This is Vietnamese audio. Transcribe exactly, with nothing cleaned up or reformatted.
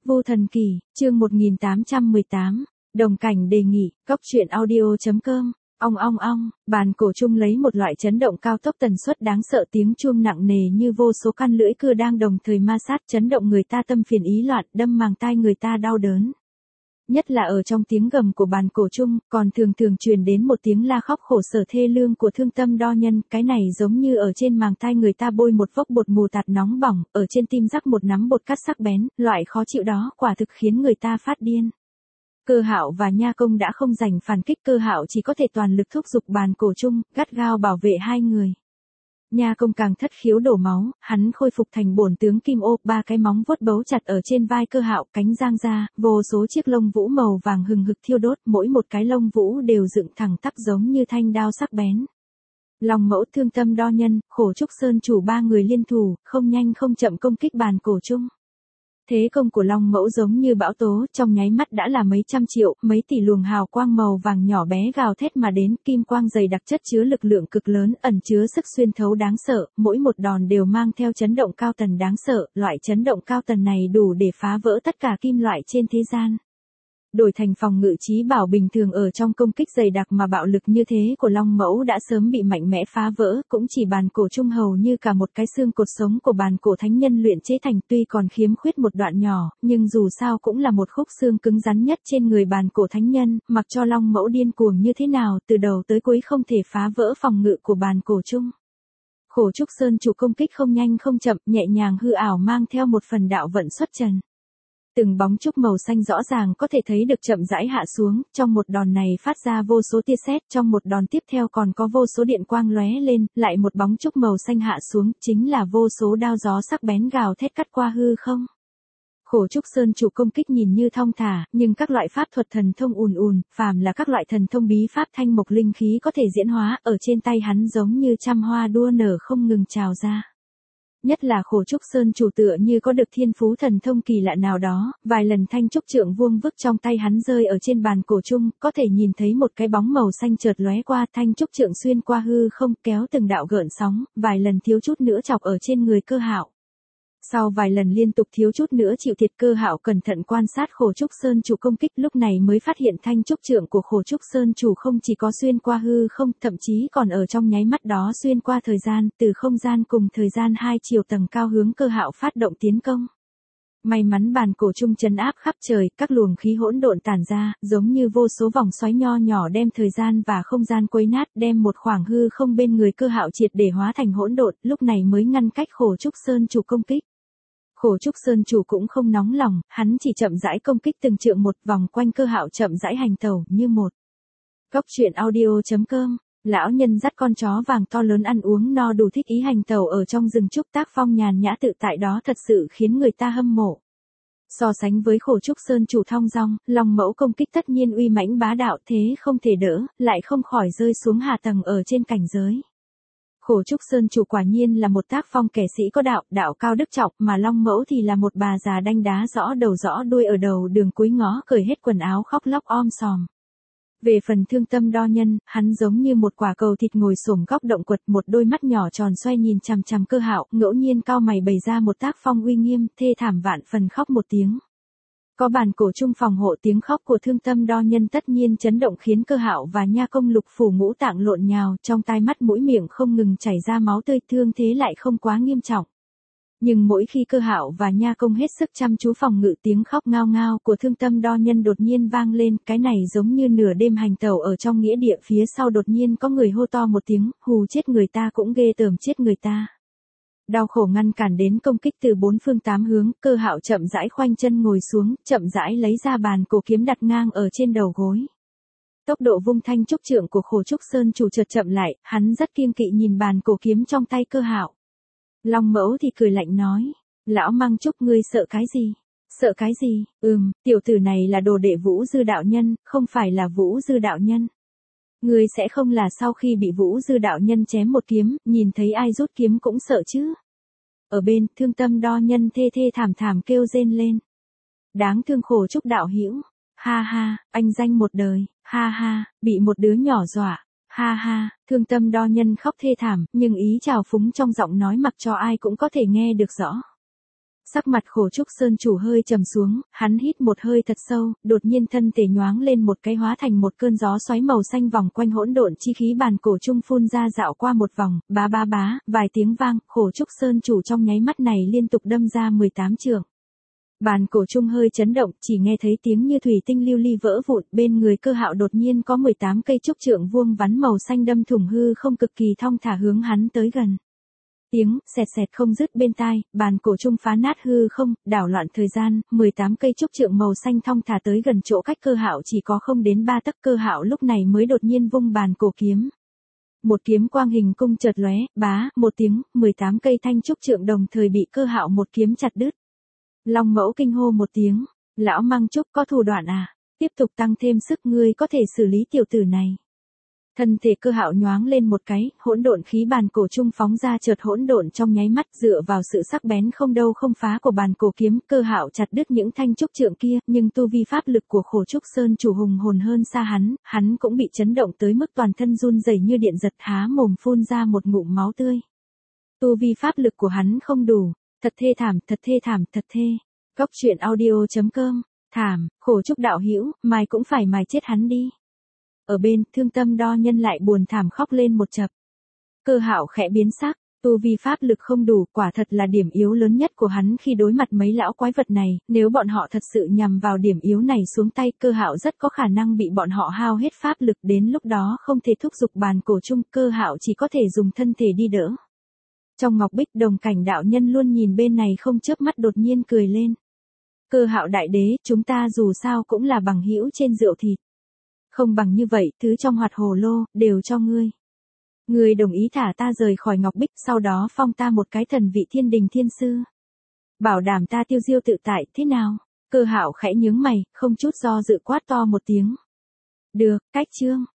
Vô Thần Kỳ, chương một nghìn tám trăm mười tám, đồng cảnh đề nghị, cóc truyện audio.com, ong ong ong, bàn cổ chung lấy một loại chấn động cao tốc tần suất đáng sợ tiếng chuông nặng nề như vô số căn lưỡi cưa đang đồng thời ma sát chấn động người ta tâm phiền ý loạn, đâm màng tai người ta đau đớn. Nhất là ở trong tiếng gầm của bàn cổ chung, còn thường thường truyền đến một tiếng la khóc khổ sở thê lương của thương tâm đo nhân, cái này giống như ở trên màng tai người ta bôi một vốc bột mù tạt nóng bỏng, ở trên tim rắc một nắm bột cắt sắc bén, loại khó chịu đó quả thực khiến người ta phát điên. Cơ Hạo và Nha Công đã không giành phản kích, Cơ Hạo chỉ có thể toàn lực thúc giục bàn cổ chung, gắt gao bảo vệ hai người. Nha Công càng thất khiếu đổ máu, hắn khôi phục thành bổn tướng kim ô, ba cái móng vuốt bấu chặt ở trên vai Cơ Hạo, cánh giang ra, vô số chiếc lông vũ màu vàng hừng hực thiêu đốt, mỗi một cái lông vũ đều dựng thẳng tắp giống như thanh đao sắc bén. Long Mẫu, Thương Tâm Đo Nhân, Khổ Trúc Sơn chủ ba người liên thủ, không nhanh không chậm công kích bàn cổ chung. Thế công của Long Mẫu giống như bão tố, trong nháy mắt đã là mấy trăm triệu, mấy tỷ luồng hào quang màu vàng nhỏ bé gào thét mà đến, kim quang dày đặc chất chứa lực lượng cực lớn, ẩn chứa sức xuyên thấu đáng sợ, mỗi một đòn đều mang theo chấn động cao tần đáng sợ, loại chấn động cao tần này đủ để phá vỡ tất cả kim loại trên thế gian. Đổi thành phòng ngự trí bảo bình thường ở trong công kích dày đặc mà bạo lực như thế của Long Mẫu đã sớm bị mạnh mẽ phá vỡ, cũng chỉ bàn cổ trung hầu như cả một cái xương cột sống của bàn cổ thánh nhân luyện chế thành, tuy còn khiếm khuyết một đoạn nhỏ, nhưng dù sao cũng là một khúc xương cứng rắn nhất trên người bàn cổ thánh nhân, mặc cho Long Mẫu điên cuồng như thế nào, từ đầu tới cuối không thể phá vỡ phòng ngự của bàn cổ trung. Khổ Trúc Sơn chủ công kích không nhanh không chậm, nhẹ nhàng hư ảo mang theo một phần đạo vận xuất trần. Từng bóng trúc màu xanh rõ ràng có thể thấy được chậm rãi hạ xuống, trong một đòn này phát ra vô số tia sét, trong một đòn tiếp theo còn có vô số điện quang lóe lên, lại một bóng trúc màu xanh hạ xuống, chính là vô số đao gió sắc bén gào thét cắt qua hư không. Khổ Trúc Sơn chủ công kích nhìn như thong thả, nhưng các loại pháp thuật thần thông ùn ùn, phàm là các loại thần thông bí pháp thanh mộc linh khí có thể diễn hóa, ở trên tay hắn giống như trăm hoa đua nở không ngừng trào ra. Nhất là Khổ Trúc Sơn chủ tựa như có được thiên phú thần thông kỳ lạ nào đó, vài lần thanh trúc trượng vuông vức trong tay hắn rơi ở trên bàn cổ chung, có thể nhìn thấy một cái bóng màu xanh chợt lóe qua, thanh trúc trượng xuyên qua hư không, kéo từng đạo gợn sóng, vài lần thiếu chút nữa chọc ở trên người Cơ Hạo. Sau vài lần liên tục thiếu chút nữa chịu thiệt, Cơ Hạo cẩn thận quan sát Khổ Trúc Sơn chủ công kích, lúc này mới phát hiện thanh trúc trượng của Khổ Trúc Sơn chủ không chỉ có xuyên qua hư không, thậm chí còn ở trong nháy mắt đó xuyên qua thời gian, từ không gian cùng thời gian hai chiều tầng cao hướng Cơ Hạo phát động tiến công. May mắn bàn cổ chung trấn áp khắp trời, các luồng khí hỗn độn tản ra, giống như vô số vòng xoáy nho nhỏ đem thời gian và không gian quấy nát, đem một khoảng hư không bên người Cơ Hạo triệt để hóa thành hỗn độn, lúc này mới ngăn cách Khổ Trúc Sơn chủ công kích. Khổ Trúc Sơn chủ cũng không nóng lòng, hắn chỉ chậm rãi công kích từng trượng một, vòng quanh Cơ Hạo chậm rãi hành tẩu như một. Cóc truyện audio.com, lão nhân dắt con chó vàng to lớn ăn uống no đủ thích ý hành tẩu ở trong rừng trúc, tác phong nhàn nhã tự tại đó thật sự khiến người ta hâm mộ. So sánh với Khổ Trúc Sơn chủ thong dong, Long Mẫu công kích tất nhiên uy mãnh bá đạo, thế không thể đỡ, lại không khỏi rơi xuống hạ tầng ở trên cảnh giới. Khổ Trúc Sơn chủ quả nhiên là một tác phong kẻ sĩ có đạo, đạo cao đức trọng, mà Long Mẫu thì là một bà già đanh đá rõ đầu rõ đuôi ở đầu đường cuối ngõ, cởi hết quần áo khóc lóc om sòm. Về phần Thương Tâm Đo Nhân, hắn giống như một quả cầu thịt ngồi xổm góc động quật, một đôi mắt nhỏ tròn xoay nhìn chằm chằm Cơ Hạo, ngẫu nhiên cau mày bày ra một tác phong uy nghiêm, thê thảm vạn phần khóc một tiếng. Có bàn cổ chung phòng hộ, tiếng khóc của Thương Tâm Đo Nhân tất nhiên chấn động khiến Cơ Hạo và Nha Công lục phủ ngũ tạng lộn nhào, trong tai mắt mũi miệng không ngừng chảy ra máu tươi, thương thế lại không quá nghiêm trọng. Nhưng mỗi khi Cơ Hạo và Nha Công hết sức chăm chú phòng ngự, tiếng khóc ngao ngao của Thương Tâm Đo Nhân đột nhiên vang lên, cái này giống như nửa đêm hành tẩu ở trong nghĩa địa, phía sau đột nhiên có người hô to một tiếng, hù chết người ta cũng ghê tởm chết người ta. Đau khổ ngăn cản đến công kích từ bốn phương tám hướng, Cơ Hạo chậm rãi khoanh chân ngồi xuống, chậm rãi lấy ra bàn cổ kiếm đặt ngang ở trên đầu gối. Tốc độ vung thanh trúc trượng của Khổ Trúc Sơn chủ chợt chậm lại, hắn rất kiêng kỵ nhìn bàn cổ kiếm trong tay Cơ Hạo. Long Mẫu thì cười lạnh nói, lão Mang Trúc, ngươi sợ cái gì? Sợ cái gì? Ừm, tiểu tử này là đồ đệ Vũ Dư đạo nhân, không phải là Vũ Dư đạo nhân. Ngươi sẽ không là sau khi bị Vũ Dư đạo nhân chém một kiếm, nhìn thấy ai rút kiếm cũng sợ chứ? Ở bên, Thương Tâm Đo Nhân thê thê thảm thảm kêu rên lên. Đáng thương Khổ Trúc đạo hữu, ha ha, anh danh một đời, ha ha, bị một đứa nhỏ dọa. Ha ha, Thương Tâm Đo Nhân khóc thê thảm, nhưng ý trào phúng trong giọng nói mặc cho ai cũng có thể nghe được rõ. Sắc mặt Khổ Trúc Sơn chủ hơi trầm xuống, hắn hít một hơi thật sâu, đột nhiên thân thể nhoáng lên một cái hóa thành một cơn gió xoáy màu xanh vòng quanh hỗn độn chi khí bàn cổ trung phun ra dạo qua một vòng, bá bá bá, vài tiếng vang, Khổ Trúc Sơn chủ trong nháy mắt này liên tục đâm ra mười tám trượng. Bàn cổ trung hơi chấn động, chỉ nghe thấy tiếng như thủy tinh lưu ly vỡ vụn, bên người Cơ Hạo đột nhiên có mười tám cây trúc trượng vuông vắn màu xanh đâm thủng hư không cực kỳ thong thả hướng hắn tới gần. Tiếng xẹt xẹt không dứt bên tai, bàn cổ trung phá nát hư không, đảo loạn thời gian, mười tám cây trúc trượng màu xanh thong thả tới gần chỗ cách Cơ Hạo chỉ có không đến ba tấc. Cơ Hạo lúc này mới đột nhiên vung bàn cổ kiếm. Một kiếm quang hình cung chợt lóe, bá, một tiếng, mười tám cây thanh trúc trượng đồng thời bị Cơ Hạo một kiếm chặt đứt. Long Mẫu kinh hô một tiếng, lão Măng Trúc có thủ đoạn à, tiếp tục tăng thêm sức ngươi có thể xử lý tiểu tử này. Thân thể Cơ Hạo nhoáng lên một cái, hỗn độn khí bàn cổ trung phóng ra chợt hỗn độn trong nháy mắt, dựa vào sự sắc bén không đâu không phá của bàn cổ kiếm, Cơ Hạo chặt đứt những thanh trúc trượng kia, nhưng tu vi pháp lực của Khổ Trúc Sơn chủ hùng hồn hơn xa hắn, hắn cũng bị chấn động tới mức toàn thân run rẩy như điện giật, há mồm phun ra một ngụm máu tươi. Tu vi pháp lực của hắn không đủ, thật thê thảm, thật thê thảm, thật thê. Góc truyện audio chấm com, thảm, Khổ Trúc đạo hữu, mài cũng phải mài chết hắn đi. Ở bên, Thương Tâm Đo Nhân lại buồn thảm khóc lên một chập. Cơ Hạo khẽ biến sắc, tu vi pháp lực không đủ, quả thật là điểm yếu lớn nhất của hắn khi đối mặt mấy lão quái vật này, nếu bọn họ thật sự nhằm vào điểm yếu này xuống tay, Cơ Hạo rất có khả năng bị bọn họ hao hết pháp lực, đến lúc đó không thể thúc giục bàn cổ trung, Cơ Hạo chỉ có thể dùng thân thể đi đỡ. Trong Ngọc Bích Đồng Cảnh đạo nhân luôn nhìn bên này không chớp mắt đột nhiên cười lên. Cơ Hạo đại đế, chúng ta dù sao cũng là bằng hữu trên rượu thịt. Không bằng như vậy, thứ trong hoạt hồ lô, đều cho ngươi. Ngươi đồng ý thả ta rời khỏi Ngọc Bích, sau đó phong ta một cái thần vị thiên đình thiên sư. Bảo đảm ta tiêu diêu tự tại, thế nào? Cơ Hạo khẽ nhướng mày, không chút do dự quát to một tiếng. Được, cách chương.